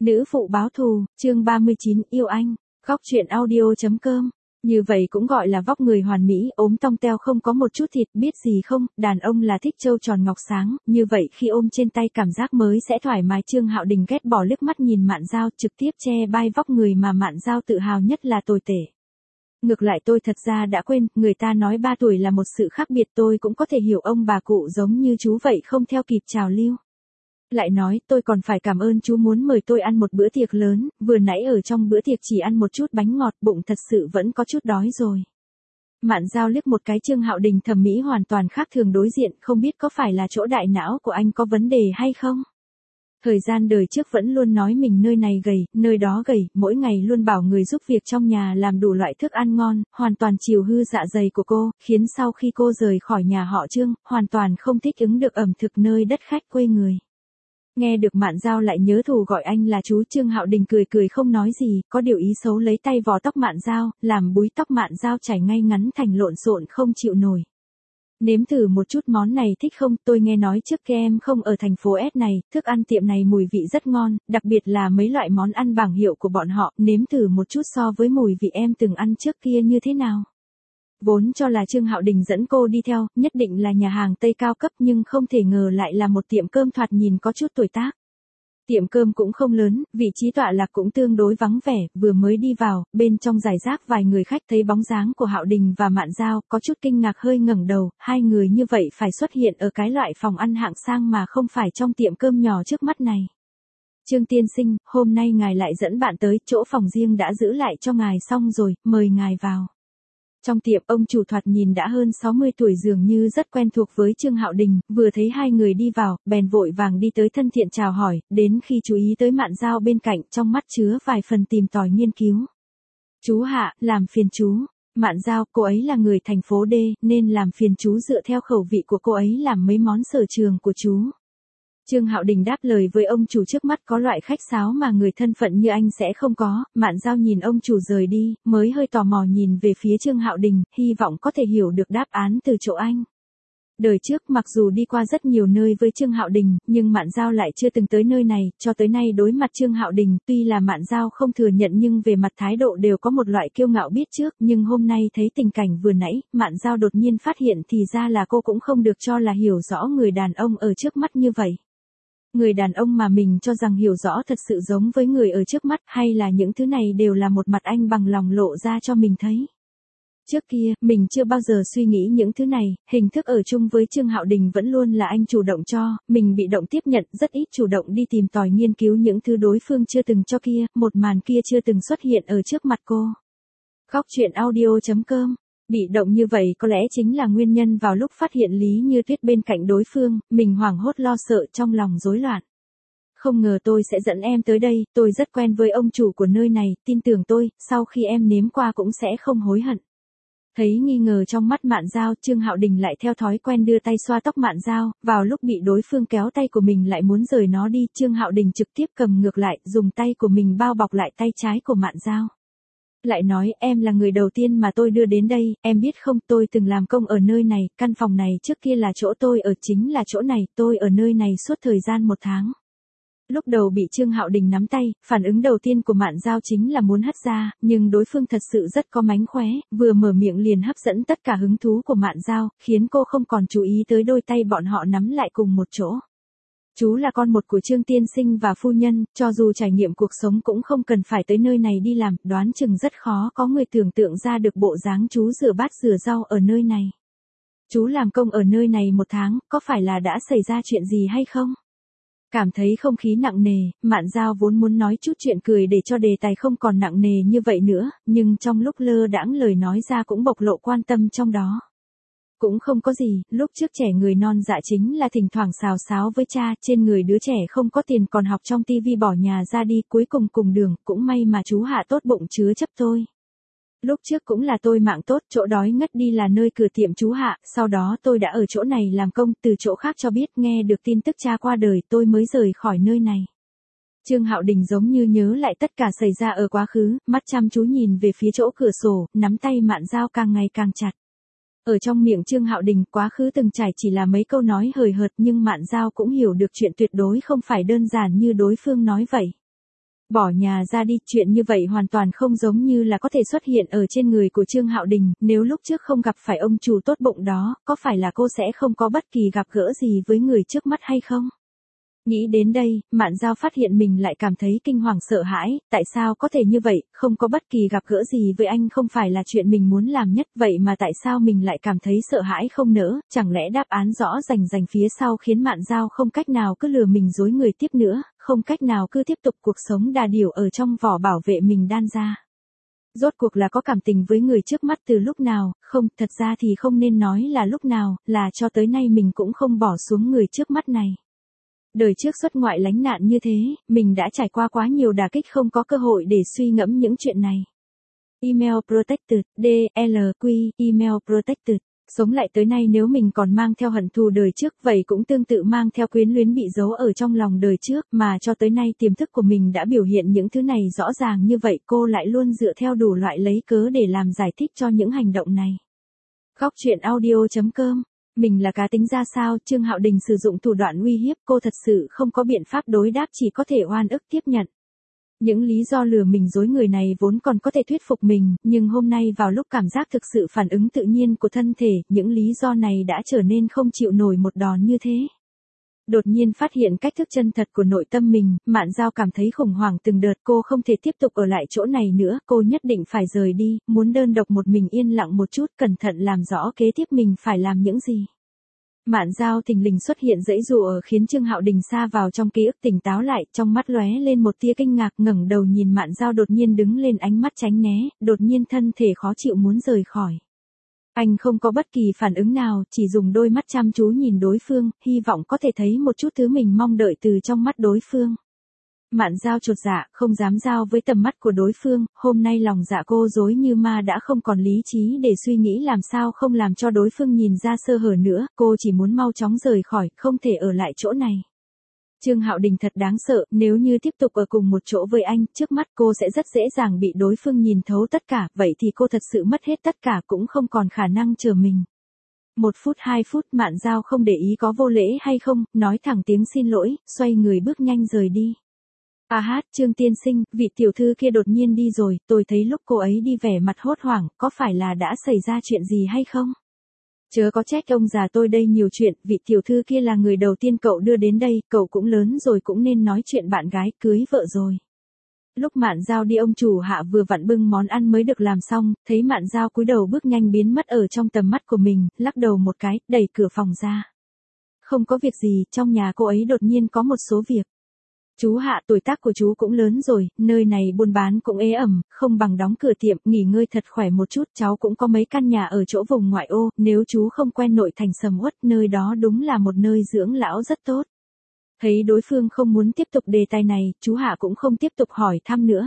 Nữ phụ báo thù, chương 39, yêu anh. Góc truyện audio.com. Như vậy cũng gọi là vóc người hoàn mỹ, ốm tong teo không có một chút thịt, biết gì không, đàn ông là thích trâu tròn ngọc sáng, như vậy khi ôm trên tay cảm giác mới sẽ thoải mái. Trương Hạo Đình ghét bỏ liếc mắt nhìn Mạn Dao, trực tiếp che bai vóc người mà Mạn Dao tự hào nhất là tồi tệ. Ngược lại tôi thật ra đã quên, người ta nói 3 tuổi là một sự khác biệt, tôi cũng có thể hiểu ông bà cụ giống như chú vậy không theo kịp trào lưu. Lại nói, tôi còn phải cảm ơn chú muốn mời tôi ăn một bữa tiệc lớn, vừa nãy ở trong bữa tiệc chỉ ăn một chút bánh ngọt, bụng thật sự vẫn có chút đói rồi. Mạn Dao liếc một cái Trương Hạo Đình thẩm mỹ hoàn toàn khác thường đối diện, không biết có phải là chỗ đại não của anh có vấn đề hay không? Thời gian đời trước vẫn luôn nói mình nơi này gầy, nơi đó gầy, mỗi ngày luôn bảo người giúp việc trong nhà làm đủ loại thức ăn ngon, hoàn toàn chiều hư dạ dày của cô, khiến sau khi cô rời khỏi nhà họ Trương, hoàn toàn không thích ứng được ẩm thực nơi đất khách quê người. Nghe được Mạn Dao lại nhớ thù gọi anh là chú, Trương Hạo Đình cười cười không nói gì, có điều ý xấu lấy tay vò tóc Mạn Dao, làm búi tóc Mạn Dao chảy ngay ngắn thành lộn xộn không chịu nổi. Nếm thử một chút món này thích không, tôi nghe nói trước kia em không ở thành phố S này, thức ăn tiệm này mùi vị rất ngon, đặc biệt là mấy loại món ăn bảng hiệu của bọn họ, nếm thử một chút so với mùi vị em từng ăn trước kia như thế nào. Vốn cho là Trương Hạo Đình dẫn cô đi theo, nhất định là nhà hàng Tây cao cấp nhưng không thể ngờ lại là một tiệm cơm thoạt nhìn có chút tuổi tác. Tiệm cơm cũng không lớn, vị trí tọa lạc cũng tương đối vắng vẻ, vừa mới đi vào, bên trong rải rác vài người khách thấy bóng dáng của Hạo Đình và Mạn Dao, có chút kinh ngạc hơi ngẩng đầu, hai người như vậy phải xuất hiện ở cái loại phòng ăn hạng sang mà không phải trong tiệm cơm nhỏ trước mắt này. Trương tiên sinh, hôm nay ngài lại dẫn bạn tới, chỗ phòng riêng đã giữ lại cho ngài xong rồi, mời ngài vào. Trong tiệm, ông chủ thoạt nhìn đã hơn 60 tuổi dường như rất quen thuộc với Trương Hạo Đình, vừa thấy hai người đi vào, bèn vội vàng đi tới thân thiện chào hỏi, đến khi chú ý tới Mạn Dao bên cạnh, trong mắt chứa vài phần tìm tòi nghiên cứu. Chú Hạ, làm phiền chú. Mạn Dao, cô ấy là người thành phố D, nên làm phiền chú dựa theo khẩu vị của cô ấy làm mấy món sở trường của chú. Trương Hạo Đình đáp lời với ông chủ trước mắt, có loại khách sáo mà người thân phận như anh sẽ không có. Mạn Dao nhìn ông chủ rời đi, mới hơi tò mò nhìn về phía Trương Hạo Đình, hy vọng có thể hiểu được đáp án từ chỗ anh. Đời trước mặc dù đi qua rất nhiều nơi với Trương Hạo Đình, nhưng Mạn Dao lại chưa từng tới nơi này, cho tới nay đối mặt Trương Hạo Đình, tuy là Mạn Dao không thừa nhận nhưng về mặt thái độ đều có một loại kiêu ngạo biết trước, nhưng hôm nay thấy tình cảnh vừa nãy, Mạn Dao đột nhiên phát hiện thì ra là cô cũng không được cho là hiểu rõ người đàn ông ở trước mắt như vậy. Người đàn ông mà mình cho rằng hiểu rõ thật sự giống với người ở trước mắt, hay là những thứ này đều là một mặt anh bằng lòng lộ ra cho mình thấy. Trước kia, mình chưa bao giờ suy nghĩ những thứ này, hình thức ở chung với Trương Hạo Đình vẫn luôn là anh chủ động cho, mình bị động tiếp nhận, rất ít chủ động đi tìm tòi nghiên cứu những thứ đối phương chưa từng cho kia, một màn kia chưa từng xuất hiện ở trước mặt cô. Góc truyện audio.com. Bị động như vậy có lẽ chính là nguyên nhân vào lúc phát hiện Lý Như Tuyết bên cạnh đối phương, mình hoảng hốt lo sợ trong lòng rối loạn. Không ngờ tôi sẽ dẫn em tới đây, tôi rất quen với ông chủ của nơi này, tin tưởng tôi, sau khi em nếm qua cũng sẽ không hối hận. Thấy nghi ngờ trong mắt Mạn Dao, Trương Hạo Đình lại theo thói quen đưa tay xoa tóc Mạn Dao, vào lúc bị đối phương kéo tay của mình lại muốn rời nó đi, Trương Hạo Đình trực tiếp cầm ngược lại, dùng tay của mình bao bọc lại tay trái của Mạn Dao. Lại nói, em là người đầu tiên mà tôi đưa đến đây, em biết không, tôi từng làm công ở nơi này, căn phòng này trước kia là chỗ tôi ở, chính là chỗ này, tôi ở nơi này suốt thời gian 1 tháng. Lúc đầu bị Trương Hạo Đình nắm tay, phản ứng đầu tiên của Mạn Dao chính là muốn hất ra, nhưng đối phương thật sự rất có mánh khóe, vừa mở miệng liền hấp dẫn tất cả hứng thú của Mạn Dao, khiến cô không còn chú ý tới đôi tay bọn họ nắm lại cùng một chỗ. Chú là con một của Trương tiên sinh và phu nhân, cho dù trải nghiệm cuộc sống cũng không cần phải tới nơi này đi làm, đoán chừng rất khó có người tưởng tượng ra được bộ dáng chú rửa bát rửa rau ở nơi này. Chú làm công ở nơi này 1 tháng, có phải là đã xảy ra chuyện gì hay không? Cảm thấy không khí nặng nề, Mạn Dao vốn muốn nói chút chuyện cười để cho đề tài không còn nặng nề như vậy nữa, nhưng trong lúc lơ đãng lời nói ra cũng bộc lộ quan tâm trong đó. Cũng không có gì, lúc trước trẻ người non dạ chính là thỉnh thoảng xào xáo với cha, trên người đứa trẻ không có tiền còn học trong tivi bỏ nhà ra đi, cuối cùng cùng đường, cũng may mà chú Hạ tốt bụng chứa chấp tôi. Lúc trước cũng là tôi mạng tốt, chỗ đói ngất đi là nơi cửa tiệm chú Hạ, sau đó tôi đã ở chỗ này làm công, từ chỗ khác cho biết nghe được tin tức cha qua đời tôi mới rời khỏi nơi này. Trương Hạo Đình giống như nhớ lại tất cả xảy ra ở quá khứ, mắt chăm chú nhìn về phía chỗ cửa sổ, nắm tay Mạn Dao càng ngày càng chặt. Ở trong miệng Trương Hạo Đình, quá khứ từng trải chỉ là mấy câu nói hời hợt nhưng Mạn Dao cũng hiểu được chuyện tuyệt đối không phải đơn giản như đối phương nói vậy. Bỏ nhà ra đi, chuyện như vậy hoàn toàn không giống như là có thể xuất hiện ở trên người của Trương Hạo Đình, nếu lúc trước không gặp phải ông chủ tốt bụng đó, có phải là cô sẽ không có bất kỳ gặp gỡ gì với người trước mắt hay không? Nghĩ đến đây, Mạn Giao phát hiện mình lại cảm thấy kinh hoàng sợ hãi, tại sao có thể như vậy, không có bất kỳ gặp gỡ gì với anh không phải là chuyện mình muốn làm nhất, vậy mà tại sao mình lại cảm thấy sợ hãi không nỡ, chẳng lẽ đáp án rõ rành phía sau khiến Mạn Giao không cách nào cứ lừa mình dối người tiếp nữa, không cách nào cứ tiếp tục cuộc sống đà điểu ở trong vỏ bảo vệ mình đan ra. Rốt cuộc là có cảm tình với người trước mắt từ lúc nào, không, thật ra thì không nên nói là lúc nào, là cho tới nay mình cũng không bỏ xuống người trước mắt này. Đời trước xuất ngoại lánh nạn như thế, mình đã trải qua quá nhiều đả kích không có cơ hội để suy ngẫm những chuyện này. Email Protected, DLQ, Email Protected. Sống lại tới nay nếu mình còn mang theo hận thù đời trước, vậy cũng tương tự mang theo quyến luyến bị giấu ở trong lòng đời trước, mà cho tới nay tiềm thức của mình đã biểu hiện những thứ này rõ ràng như vậy, cô lại luôn dựa theo đủ loại lấy cớ để làm giải thích cho những hành động này. Góc truyện audio.com. Mình là cá tính ra sao, Trương Hạo Đình sử dụng thủ đoạn uy hiếp, cô thật sự không có biện pháp đối đáp, chỉ có thể oan ức tiếp nhận. Những lý do lừa mình dối người này vốn còn có thể thuyết phục mình, nhưng hôm nay vào lúc cảm giác thực sự phản ứng tự nhiên của thân thể, những lý do này đã trở nên không chịu nổi một đòn như thế. Đột nhiên phát hiện cách thức chân thật của nội tâm mình, Mạn Giao cảm thấy khủng hoảng từng đợt, cô không thể tiếp tục ở lại chỗ này nữa, cô nhất định phải rời đi, muốn đơn độc một mình yên lặng một chút, cẩn thận làm rõ kế tiếp mình phải làm những gì. Mạn Giao thình lình xuất hiện giãy giụa khiến Trương Hạo Đình sa vào trong ký ức tỉnh táo lại, trong mắt lóe lên một tia kinh ngạc, ngẩng đầu nhìn Mạn Giao đột nhiên đứng lên, ánh mắt tránh né, đột nhiên thân thể khó chịu muốn rời khỏi. Anh không có bất kỳ phản ứng nào, chỉ dùng đôi mắt chăm chú nhìn đối phương, hy vọng có thể thấy một chút thứ mình mong đợi từ trong mắt đối phương. Mạn Giao chột dạ, không dám giao với tầm mắt của đối phương, hôm nay lòng dạ cô rối như ma đã không còn lý trí để suy nghĩ làm sao không làm cho đối phương nhìn ra sơ hở nữa, cô chỉ muốn mau chóng rời khỏi, không thể ở lại chỗ này. Trương Hạo Đình thật đáng sợ, nếu như tiếp tục ở cùng một chỗ với anh, trước mắt cô sẽ rất dễ dàng bị đối phương nhìn thấu tất cả, vậy thì cô thật sự mất hết tất cả cũng không còn khả năng chờ mình. 1 phút 2 phút Mạn Giao không để ý có vô lễ hay không, nói thẳng tiếng xin lỗi, xoay người bước nhanh rời đi. Trương tiên sinh, vị tiểu thư kia đột nhiên đi rồi, tôi thấy lúc cô ấy đi vẻ mặt hốt hoảng, có phải là đã xảy ra chuyện gì hay không? Chớ có trách ông già tôi đây nhiều chuyện, vị tiểu thư kia là người đầu tiên cậu đưa đến đây, cậu cũng lớn rồi cũng nên nói chuyện bạn gái, cưới vợ rồi. Lúc Mạn Giao đi ông chủ hạ vừa vặn bưng món ăn mới được làm xong, thấy Mạn Giao cúi đầu bước nhanh biến mất ở trong tầm mắt của mình, lắc đầu một cái, đẩy cửa phòng ra. Không có việc gì, trong nhà cô ấy đột nhiên có một số việc. Chú Hạ, tuổi tác của chú cũng lớn rồi, nơi này buôn bán cũng ế ẩm, không bằng đóng cửa tiệm, nghỉ ngơi thật khỏe một chút, cháu cũng có mấy căn nhà ở chỗ vùng ngoại ô, nếu chú không quen nội thành sầm uất, nơi đó đúng là một nơi dưỡng lão rất tốt. Thấy đối phương không muốn tiếp tục đề tài này, chú Hạ cũng không tiếp tục hỏi thăm nữa.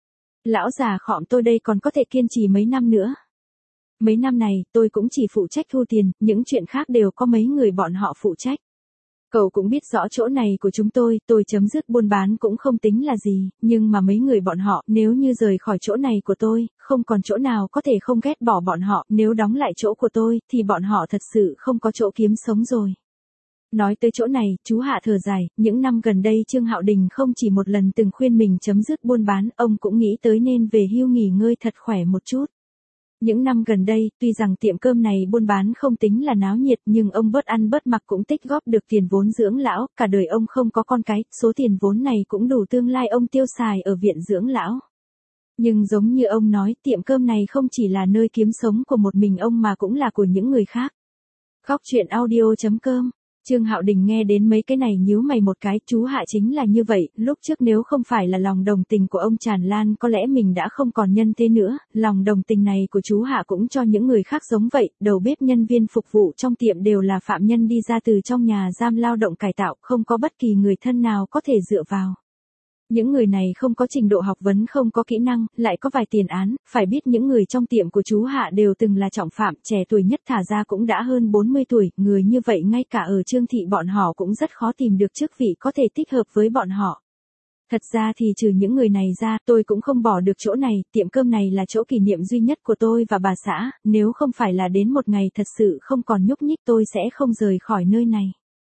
Lão già khọm tôi đây còn có thể kiên trì mấy năm nữa. Mấy năm này, tôi cũng chỉ phụ trách thu tiền, những chuyện khác đều có mấy người bọn họ phụ trách. Cậu cũng biết rõ chỗ này của chúng tôi chấm dứt buôn bán cũng không tính là gì, nhưng mà mấy người bọn họ, nếu như rời khỏi chỗ này của tôi, không còn chỗ nào có thể không ghét bỏ bọn họ, nếu đóng lại chỗ của tôi, thì bọn họ thật sự không có chỗ kiếm sống rồi. Nói tới chỗ này, chú Hạ thở dài, những năm gần đây Trương Hạo Đình không chỉ một lần từng khuyên mình chấm dứt buôn bán, ông cũng nghĩ tới nên về hưu nghỉ ngơi thật khỏe một chút. Những năm gần đây, tuy rằng tiệm cơm này buôn bán không tính là náo nhiệt nhưng ông bớt ăn bớt mặc cũng tích góp được tiền vốn dưỡng lão, cả đời ông không có con cái, số tiền vốn này cũng đủ tương lai ông tiêu xài ở viện dưỡng lão. Nhưng giống như ông nói, tiệm cơm này không chỉ là nơi kiếm sống của một mình ông mà cũng là của những người khác. Góc truyện audio.com. Trương Hạo Đình nghe đến mấy cái này nhíu mày một cái, chú Hạ chính là như vậy, lúc trước nếu không phải là lòng đồng tình của ông tràn lan có lẽ mình đã không còn nhân thế nữa, lòng đồng tình này của chú Hạ cũng cho những người khác giống vậy, đầu bếp nhân viên phục vụ trong tiệm đều là phạm nhân đi ra từ trong nhà giam lao động cải tạo, không có bất kỳ người thân nào có thể dựa vào. Những người này không có trình độ học vấn, không có kỹ năng, lại có vài tiền án, phải biết những người trong tiệm của chú Hạ đều từng là trọng phạm, trẻ tuổi nhất thả ra cũng đã hơn 40 tuổi, người như vậy ngay cả ở Trương thị bọn họ cũng rất khó tìm được chức vị có thể thích hợp với bọn họ. Thật ra thì trừ những người này ra, tôi cũng không bỏ được chỗ này, tiệm cơm này là chỗ kỷ niệm duy nhất của tôi và bà xã, nếu không phải là đến một ngày thật sự không còn nhúc nhích tôi sẽ không rời khỏi nơi này.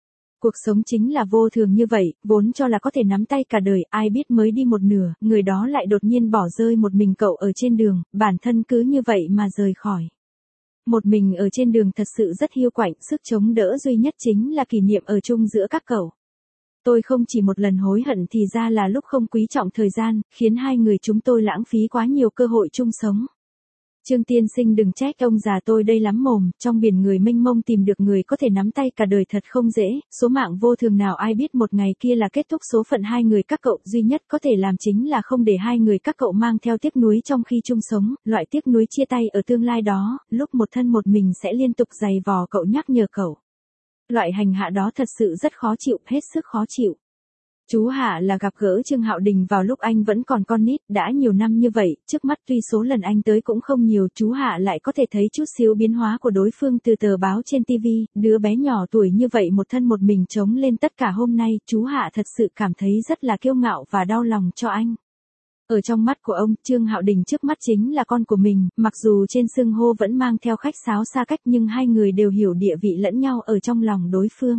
Cuộc sống chính là vô thường như vậy, vốn cho là có thể nắm tay cả đời, ai biết mới đi một nửa, người đó lại đột nhiên bỏ rơi một mình cậu ở trên đường, bản thân cứ như vậy mà rời khỏi. Một mình ở trên đường thật sự rất hiu quạnh, sức chống đỡ duy nhất chính là kỷ niệm ở chung giữa các cậu. Tôi không chỉ một lần hối hận thì ra là lúc không quý trọng thời gian, khiến hai người chúng tôi lãng phí quá nhiều cơ hội chung sống. Trương tiên sinh đừng trách ông già tôi đây lắm mồm, trong biển người mênh mông tìm được người có thể nắm tay cả đời thật không dễ, số mạng vô thường nào ai biết một ngày kia là kết thúc số phận hai người các cậu, duy nhất có thể làm chính là không để hai người các cậu mang theo tiếc nuối trong khi chung sống, loại tiếc nuối chia tay ở tương lai đó, lúc một thân một mình sẽ liên tục giày vò cậu nhắc nhở cậu. Loại hành hạ đó thật sự rất khó chịu, hết sức khó chịu. Chú Hạ là gặp gỡ Trương Hạo Đình vào lúc anh vẫn còn con nít, đã nhiều năm như vậy, trước mắt tuy số lần anh tới cũng không nhiều, chú Hạ lại có thể thấy chút xíu biến hóa của đối phương từ tờ báo trên TV, đứa bé nhỏ tuổi như vậy một thân một mình chống lên tất cả hôm nay, chú Hạ thật sự cảm thấy rất là kiêu ngạo và đau lòng cho anh. Ở trong mắt của ông, Trương Hạo Đình trước mắt chính là con của mình, mặc dù trên xưng hô vẫn mang theo khách sáo xa cách nhưng hai người đều hiểu địa vị lẫn nhau ở trong lòng đối phương.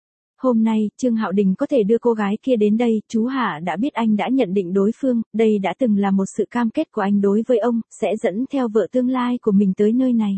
Hôm nay, Trương Hạo Đình có thể đưa cô gái kia đến đây, chú Hạ đã biết anh đã nhận định đối phương, đây đã từng là một sự cam kết của anh đối với ông, sẽ dẫn theo vợ tương lai của mình tới nơi này.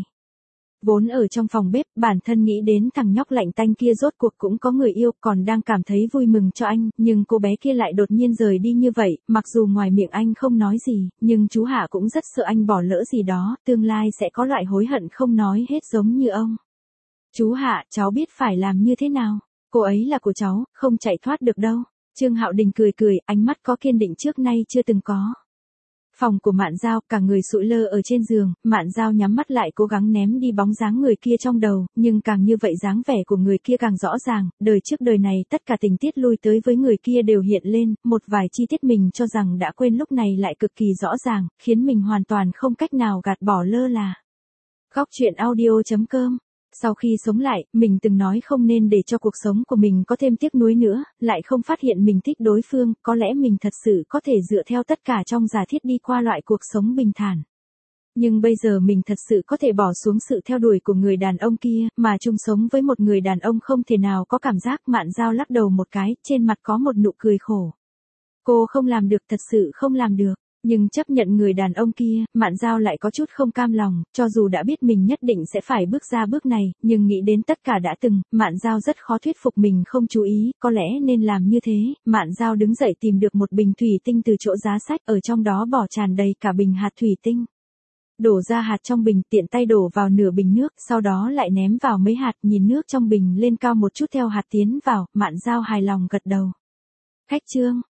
Vốn ở trong phòng bếp, bản thân nghĩ đến thằng nhóc lạnh tanh kia rốt cuộc cũng có người yêu, còn đang cảm thấy vui mừng cho anh, nhưng cô bé kia lại đột nhiên rời đi như vậy, mặc dù ngoài miệng anh không nói gì, nhưng chú Hạ cũng rất sợ anh bỏ lỡ gì đó, tương lai sẽ có loại hối hận không nói hết giống như ông. Chú Hạ, cháu biết phải làm như thế nào? Cô ấy là của cháu, không chạy thoát được đâu. Trương Hạo Đình cười cười, ánh mắt có kiên định trước nay chưa từng có. Phòng của Mạn Giao, cả người sụi lơ ở trên giường, Mạn Giao nhắm mắt lại cố gắng ném đi bóng dáng người kia trong đầu, nhưng càng như vậy dáng vẻ của người kia càng rõ ràng, đời trước đời này tất cả tình tiết lui tới với người kia đều hiện lên, một vài chi tiết mình cho rằng đã quên lúc này lại cực kỳ rõ ràng, khiến mình hoàn toàn không cách nào gạt bỏ lơ là. Góc truyện audio.com. Sau khi sống lại, mình từng nói không nên để cho cuộc sống của mình có thêm tiếc nuối nữa, lại không phát hiện mình thích đối phương, có lẽ mình thật sự có thể dựa theo tất cả trong giả thiết đi qua loại cuộc sống bình thản. Nhưng bây giờ mình thật sự có thể bỏ xuống sự theo đuổi của người đàn ông kia, mà chung sống với một người đàn ông không thể nào có cảm giác. Mạn Giao lắc đầu một cái, trên mặt có một nụ cười khổ. Cô không làm được, thật sự không làm được. Nhưng chấp nhận người đàn ông kia, Mạn Giao lại có chút không cam lòng, cho dù đã biết mình nhất định sẽ phải bước ra bước này, nhưng nghĩ đến tất cả đã từng, Mạn Giao rất khó thuyết phục mình không chú ý, có lẽ nên làm như thế. Mạn Giao đứng dậy tìm được một bình thủy tinh từ chỗ giá sách, ở trong đó bỏ tràn đầy cả bình hạt thủy tinh. Đổ ra hạt trong bình, tiện tay đổ vào nửa bình nước, sau đó lại ném vào mấy hạt, nhìn nước trong bình lên cao một chút theo hạt tiến vào, Mạn Giao hài lòng gật đầu. Khách Trương.